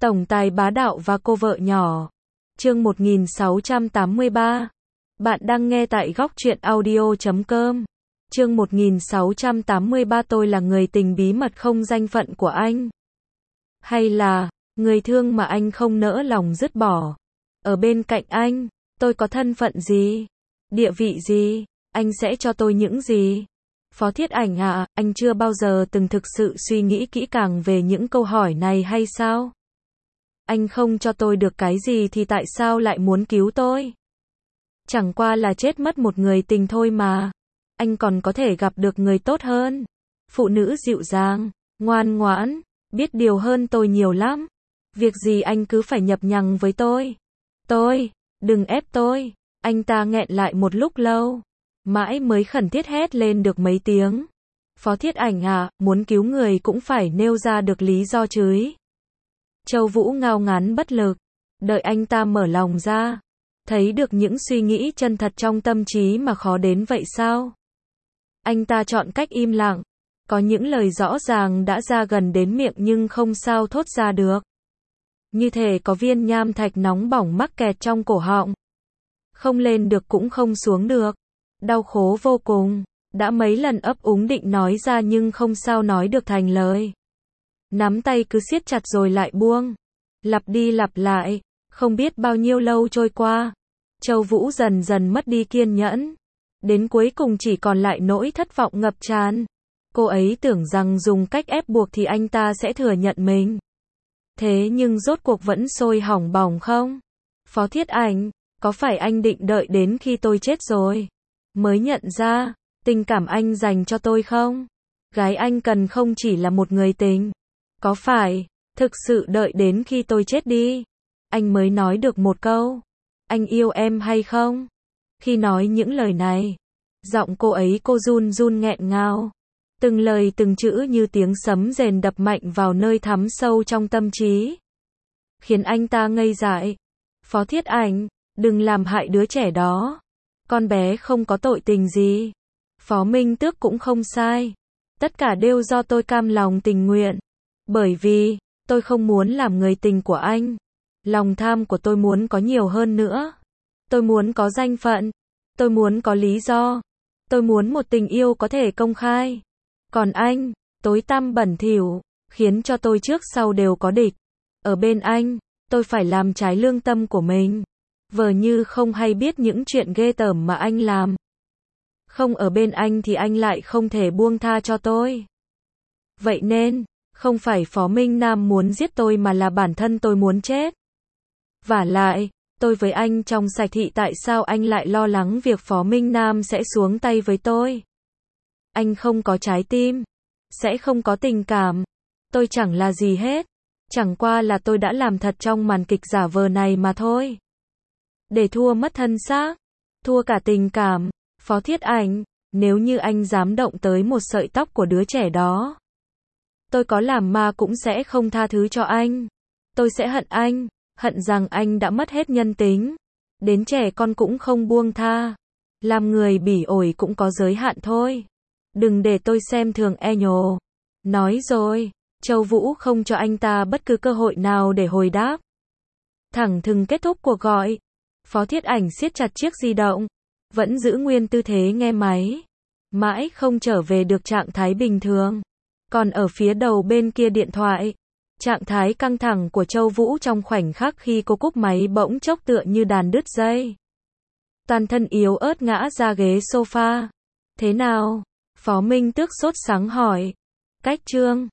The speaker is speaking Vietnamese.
Tổng tài bá đạo và cô vợ nhỏ. Chương 1683. Bạn đang nghe tại góc truyện audio.com. Chương 1683. Tôi là người tình bí mật không danh phận của anh. Hay là người thương mà anh không nỡ lòng dứt bỏ. Ở bên cạnh anh, tôi có thân phận gì? Địa vị gì? Anh sẽ cho tôi những gì? Phó Thiết Ảnh ạ, anh chưa bao giờ từng thực sự suy nghĩ kỹ càng về những câu hỏi này hay sao? Anh không cho tôi được cái gì thì tại sao lại muốn cứu tôi? Chẳng qua là chết mất một người tình thôi mà. Anh còn có thể gặp được người tốt hơn. Phụ nữ dịu dàng, ngoan ngoãn, biết điều hơn tôi nhiều lắm. Việc gì anh cứ phải nhập nhằng với tôi? Đừng ép tôi. Anh ta nghẹn lại một lúc lâu, mãi mới khẩn thiết hét lên được mấy tiếng. Phó Thiết Ảnh à, muốn cứu người cũng phải nêu ra được lý do chứ. Châu Vũ ngao ngán bất lực, đợi anh ta mở lòng ra, thấy được những suy nghĩ chân thật trong tâm trí mà khó đến vậy sao? Anh ta chọn cách im lặng, có những lời rõ ràng đã ra gần đến miệng nhưng không sao thốt ra được. Như thể có viên nham thạch nóng bỏng mắc kẹt trong cổ họng. Không lên được cũng không xuống được. Đau khổ vô cùng, đã mấy lần ấp úng định nói ra nhưng không sao nói được thành lời. Nắm tay cứ siết chặt rồi lại buông. Lặp đi lặp lại, không biết bao nhiêu lâu trôi qua. Châu Vũ dần dần mất đi kiên nhẫn. Đến cuối cùng chỉ còn lại nỗi thất vọng ngập tràn. Cô ấy tưởng rằng dùng cách ép buộc thì anh ta sẽ thừa nhận mình. Thế nhưng rốt cuộc vẫn sôi hỏng bỏng không? Phó Thiết Ảnh, có phải anh định đợi đến khi tôi chết rồi mới nhận ra tình cảm anh dành cho tôi không? Gái anh cần không chỉ là một người tình. Có phải thực sự đợi đến khi tôi chết đi anh mới nói được một câu anh yêu em hay không? Khi nói những lời này, giọng cô run run nghẹn ngào, từng lời từng chữ như tiếng sấm rền đập mạnh vào nơi thắm sâu trong tâm trí, khiến anh ta ngây dại. Phó Thiết Ảnh, đừng làm hại đứa trẻ đó. Con bé không có tội tình gì. Phó Minh Tước cũng không sai. Tất cả đều do tôi cam lòng tình nguyện. Bởi vì tôi không muốn làm người tình của anh. Lòng tham của tôi muốn có nhiều hơn nữa. Tôi muốn có danh phận. Tôi muốn có lý do. Tôi muốn một tình yêu có thể công khai. Còn anh, tối tăm bẩn thỉu, khiến cho tôi trước sau đều có địch. Ở bên anh, tôi phải làm trái lương tâm của mình. Vờ như không hay biết những chuyện ghê tởm mà anh làm. Không ở bên anh thì anh lại không thể buông tha cho tôi. Vậy nên, không phải Phó Minh Nam muốn giết tôi mà là bản thân tôi muốn chết. Vả lại, tôi với anh trong sạch thì tại sao anh lại lo lắng việc Phó Minh Nam sẽ xuống tay với tôi? Anh không có trái tim, sẽ không có tình cảm. Tôi chẳng là gì hết. Chẳng qua là tôi đã làm thật trong màn kịch giả vờ này mà thôi. Để thua mất thân xác, thua cả tình cảm. Phó Thiết Ảnh, nếu như anh dám động tới một sợi tóc của đứa trẻ đó, tôi có làm ma cũng sẽ không tha thứ cho anh. Tôi sẽ hận anh, hận rằng anh đã mất hết nhân tính. Đến trẻ con cũng không buông tha. Làm người bỉ ổi cũng có giới hạn thôi. Đừng để tôi xem thường e nhồ. Nói rồi, Châu Vũ không cho anh ta bất cứ cơ hội nào để hồi đáp. Thẳng thừng kết thúc cuộc gọi. Phó Thiết Ảnh siết chặt chiếc di động, vẫn giữ nguyên tư thế nghe máy, mãi không trở về được trạng thái bình thường. Còn ở phía đầu bên kia điện thoại, trạng thái căng thẳng của Châu Vũ trong khoảnh khắc khi cô cúp máy bỗng chốc tựa như đàn đứt dây. Toàn thân yếu ớt ngã ra ghế sofa. Thế nào? Phó Minh Tước sốt sắng hỏi. Cách Trương,